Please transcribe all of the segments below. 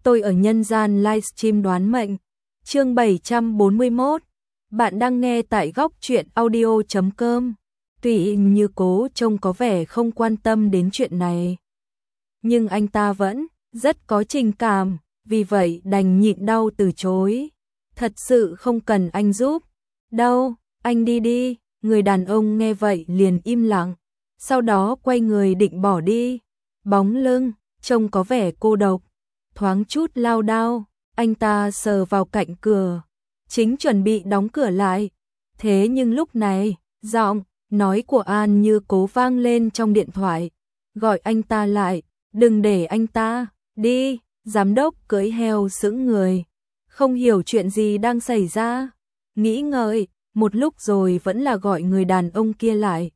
tôi ở nhân gian livestream đoán mệnh. Chương 741. Bạn đang nghe tại góc truyện audio.com. Tuy Như Cố trông có vẻ không quan tâm đến chuyện này, nhưng anh ta vẫn rất có tình cảm, vì vậy đành nhịn đau từ chối. Thật sự không cần anh giúp. Đâu, anh đi đi. Người đàn ông nghe vậy liền im lặng, sau đó quay người định bỏ đi. Bóng lưng trông có vẻ cô độc, thoáng chút lao đao, anh ta sờ vào cạnh cửa, chính chuẩn bị đóng cửa lại. Thế nhưng lúc này, giọng nói của An Như Cố vang lên trong điện thoại, gọi anh ta lại, đừng để anh ta đi. Giám đốc cưỡi heo sững người, không hiểu chuyện gì đang xảy ra, nghĩ ngợi một lúc rồi vẫn là gọi người đàn ông kia lại.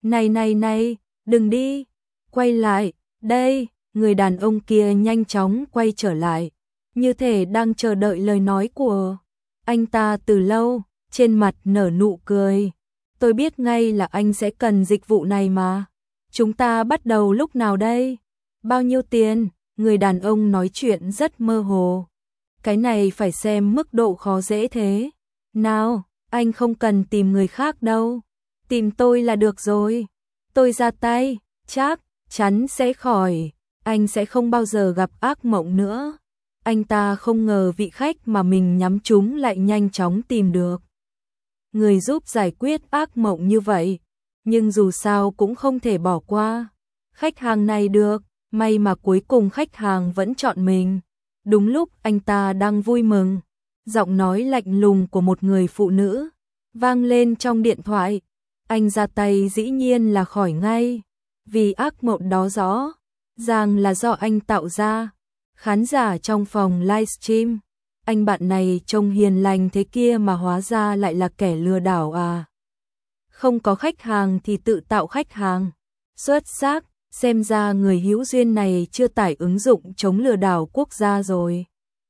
Này, đừng đi, quay lại, đây. Người đàn ông kia nhanh chóng quay trở lại, như thể đang chờ đợi lời nói của anh ta từ lâu, trên mặt nở nụ cười. Tôi biết ngay là anh sẽ cần dịch vụ này mà. Chúng ta bắt đầu lúc nào đây? Bao nhiêu tiền? Người đàn ông nói chuyện rất mơ hồ. Cái này phải xem mức độ khó dễ thế nào. Anh không cần tìm người khác đâu, tìm tôi là được rồi. Tôi ra tay, chắc chắn sẽ khỏi. Anh sẽ không bao giờ gặp ác mộng nữa. Anh ta không ngờ vị khách mà mình nhắm trúng lại nhanh chóng tìm được người giúp giải quyết ác mộng như vậy, nhưng dù sao cũng không thể bỏ qua khách hàng này được. May mà cuối cùng khách hàng vẫn chọn mình. Đúng lúc anh ta đang vui mừng, giọng nói lạnh lùng của một người phụ nữ vang lên trong điện thoại. Anh ra tay dĩ nhiên là khỏi ngay, vì ác mộng đó rõ ràng là do anh tạo ra. Khán giả trong phòng livestream, anh bạn này trông hiền lành thế kia mà hóa ra lại là kẻ lừa đảo à. Không có khách hàng thì tự tạo khách hàng. Xuất sắc, xem ra người hữu duyên này chưa tải ứng dụng chống lừa đảo quốc gia rồi.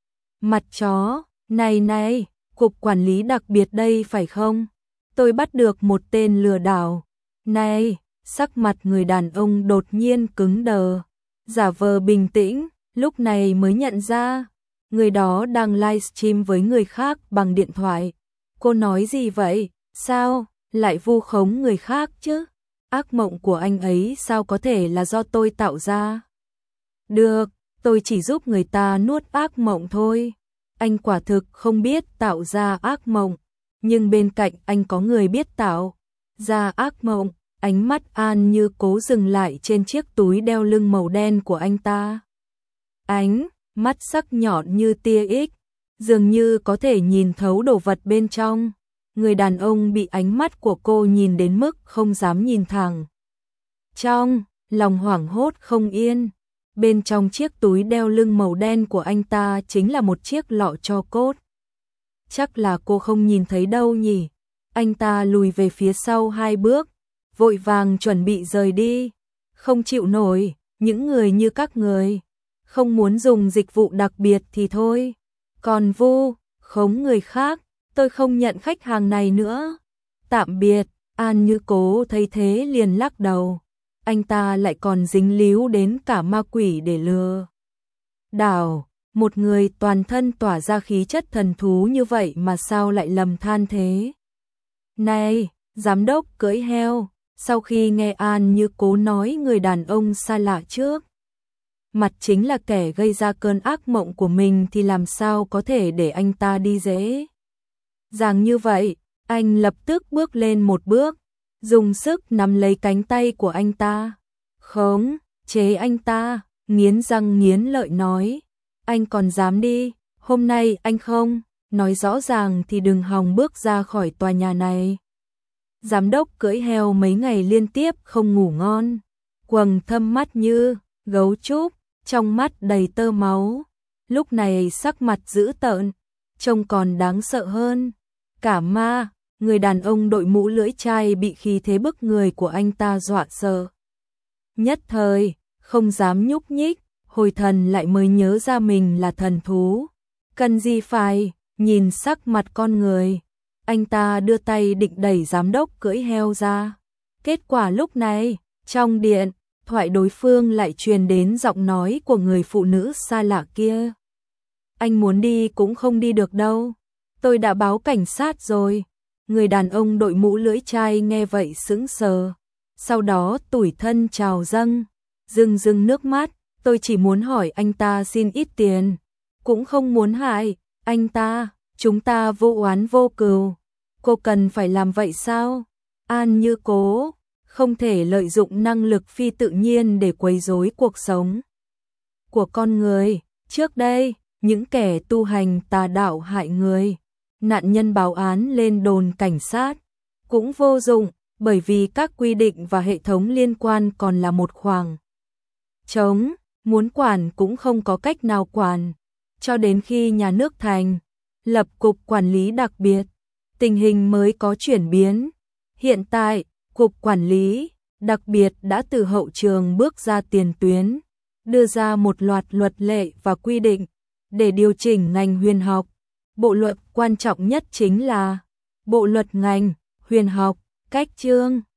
Mặt chó, này, cục quản lý đặc biệt đây phải không? Tôi bắt được một tên lừa đảo. Này, sắc mặt người đàn ông đột nhiên cứng đờ, giả vờ bình tĩnh, lúc này mới nhận ra người đó đang livestream với người khác bằng điện thoại. Cô nói gì vậy? Sao lại vu khống người khác chứ? Ác mộng của anh ấy sao có thể là do tôi tạo ra? Được, tôi chỉ giúp người ta nuốt ác mộng thôi. Anh quả thực không biết tạo ra ác mộng, nhưng bên cạnh anh có người biết tạo ra ác mộng. Ánh mắt An Như Cố dừng lại trên chiếc túi đeo lưng màu đen của anh ta. Ánh mắt sắc nhọn như tia X, dường như có thể nhìn thấu đồ vật bên trong. Người đàn ông bị ánh mắt của cô nhìn đến mức không dám nhìn thẳng. Trong lòng hoảng hốt không yên, bên trong chiếc túi đeo lưng màu đen của anh ta chính là một chiếc lọ tro cốt. Chắc là cô không nhìn thấy đâu nhỉ? Anh ta lùi về phía sau 2 bước, vội vàng chuẩn bị rời đi. Không chịu nổi, những người như các người, không muốn dùng dịch vụ đặc biệt thì thôi, còn vu khống người khác, tôi không nhận khách hàng này nữa. Tạm biệt. An Như Cố thấy thế liền lắc đầu. Anh ta lại còn dính líu đến cả ma quỷ để lừa đảo. Một người toàn thân tỏa ra khí chất thần thú như vậy mà sao lại lầm than thế? Này, giám đốc cưỡi heo. Sau khi nghe An Như Cố nói người đàn ông xa lạ trước mặt chính là kẻ gây ra cơn ác mộng của mình thì làm sao có thể để anh ta đi dễ dàng như vậy. Anh lập tức bước lên một bước, dùng sức nắm lấy cánh tay của anh ta, khống chế anh ta, nghiến răng nghiến lợi nói, anh còn dám đi, hôm nay anh không nói rõ ràng thì đừng hòng bước ra khỏi tòa nhà này. Giám đốc cưỡi heo mấy ngày liên tiếp không ngủ ngon, quầng thâm mắt như gấu trúc, trong mắt đầy tơ máu, lúc này sắc mặt dữ tợn, trông còn đáng sợ hơn cả ma. Người đàn ông đội mũ lưỡi chai bị khí thế bức người của anh ta dọa sợ. Nhất thời, không dám nhúc nhích, hồi thần lại mới nhớ ra mình là thần thú. Cần gì phải nhìn sắc mặt con người. Anh ta đưa tay định đẩy giám đốc cưỡi heo ra. Kết quả lúc này, trong điện thoại đối phương lại truyền đến giọng nói của người phụ nữ xa lạ kia. anh muốn đi cũng không đi được đâu. Tôi đã báo cảnh sát rồi. Người đàn ông đội mũ lưỡi chai nghe vậy sững sờ. Sau đó tủi thân trào dâng, rưng nước mắt. Tôi chỉ muốn hỏi anh ta xin ít tiền. Cũng không muốn hại anh ta. Chúng ta vô oán vô cừu. Cô cần phải làm vậy sao? An Như Cố không thể lợi dụng năng lực phi tự nhiên để quấy rối cuộc sống của con người. Trước đây, những kẻ tu hành tà đạo hại người, nạn nhân báo án lên đồn cảnh sát cũng vô dụng, bởi vì các quy định và hệ thống liên quan còn là một khoảng trống, muốn quản cũng không có cách nào quản. Cho đến khi nhà nước thành lập cục quản lý đặc biệt, tình hình mới có chuyển biến. Hiện tại, cục quản lý đặc biệt đã từ hậu trường bước ra tiền tuyến, đưa ra một loạt luật lệ và quy định để điều chỉnh ngành huyền học. Bộ luật quan trọng nhất chính là Bộ luật ngành huyền học, cách chương